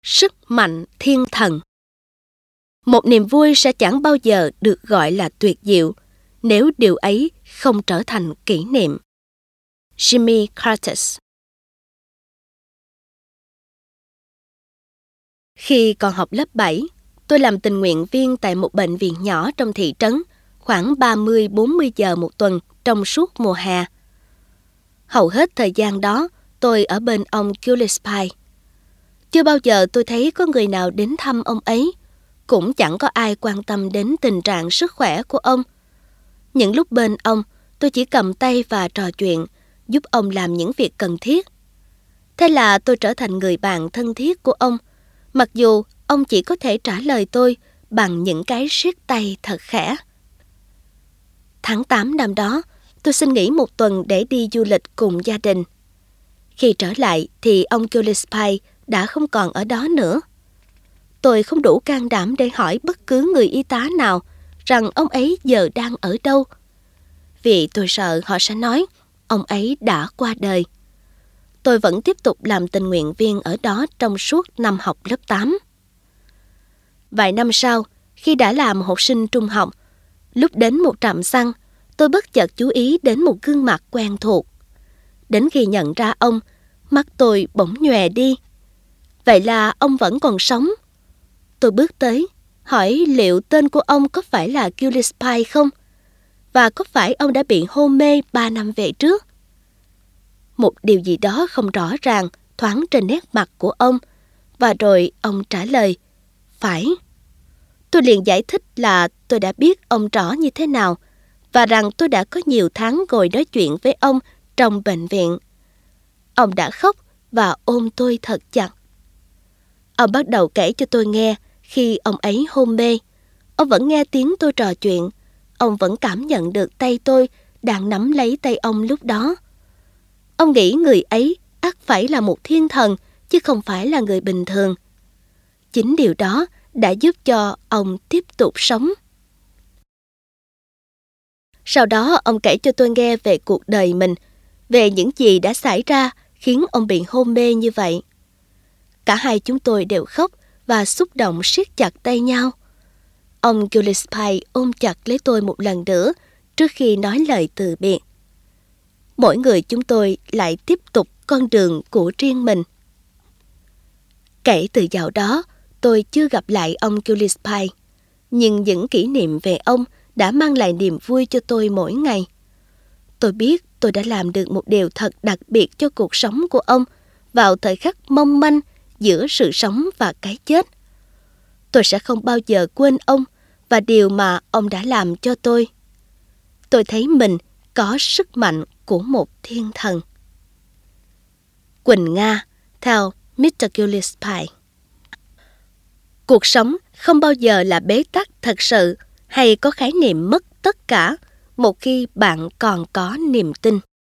Sức mạnh thiên thần. Một niềm vui sẽ chẳng bao giờ được gọi là tuyệt diệu nếu điều ấy không trở thành kỷ niệm. Jimmy Curtis. Khi còn học lớp 7, tôi làm tình nguyện viên tại một bệnh viện nhỏ trong thị trấn, khoảng 30-40 giờ một tuần trong suốt mùa hè. Hầu hết thời gian đó, tôi ở bên ông Gillespie. Chưa bao giờ tôi thấy có người nào đến thăm ông ấy, cũng chẳng có ai quan tâm đến tình trạng sức khỏe của ông. Những lúc bên ông, tôi chỉ cầm tay và trò chuyện, giúp ông làm những việc cần thiết. Thế là tôi trở thành người bạn thân thiết của ông, mặc dù ông chỉ có thể trả lời tôi bằng những cái siết tay thật khẽ. Tháng 8 năm đó, tôi xin nghỉ một tuần để đi du lịch cùng gia đình. Khi trở lại thì ông Gillespie đã không còn ở đó nữa. Tôi không đủ can đảm để hỏi bất cứ người y tá nào rằng ông ấy giờ đang ở đâu, vì tôi sợ họ sẽ nói ông ấy đã qua đời. Tôi vẫn tiếp tục làm tình nguyện viên ở đó trong suốt năm học lớp 8. Vài năm sau, khi đã làm học sinh trung học, lúc đến một trạm xăng, tôi bất chợt chú ý đến một gương mặt quen thuộc. Đến khi nhận ra ông, mắt tôi bỗng nhòe đi. Vậy là ông vẫn còn sống. Tôi bước tới, hỏi liệu tên của ông có phải là Gillespie không? Và có phải ông đã bị hôn mê 3 năm về trước? Một điều gì đó không rõ ràng thoáng trên nét mặt của ông, và rồi ông trả lời, phải. Tôi liền giải thích là tôi đã biết ông rõ như thế nào, và rằng tôi đã có nhiều tháng ngồi nói chuyện với ông trong bệnh viện. Ông đã khóc và ôm tôi thật chặt. Ông bắt đầu kể cho tôi nghe khi ông ấy hôn mê. Ông vẫn nghe tiếng tôi trò chuyện. Ông vẫn cảm nhận được tay tôi đang nắm lấy tay ông lúc đó. Ông nghĩ người ấy ắt phải là một thiên thần, chứ không phải là người bình thường. Chính điều đó đã giúp cho ông tiếp tục sống. Sau đó ông kể cho tôi nghe về cuộc đời mình, về những gì đã xảy ra khiến ông bị hôn mê như vậy. Cả hai chúng tôi đều khóc và xúc động siết chặt tay nhau. Ông Gillespie ôm chặt lấy tôi một lần nữa trước khi nói lời từ biệt. Mỗi người chúng tôi lại tiếp tục con đường của riêng mình. Kể từ dạo đó, tôi chưa gặp lại ông Gillespie, nhưng những kỷ niệm về ông đã mang lại niềm vui cho tôi mỗi ngày. Tôi biết tôi đã làm được một điều thật đặc biệt cho cuộc sống của ông vào thời khắc mong manh giữa sự sống và cái chết. Tôi sẽ không bao giờ quên ông và điều mà ông đã làm cho tôi. Tôi thấy mình có sức mạnh của một thiên thần. Quỳnh Nga, theo Mr. Gillespie. Cuộc sống không bao giờ là bế tắc thật sự hay có khái niệm mất tất cả một khi bạn còn có niềm tin.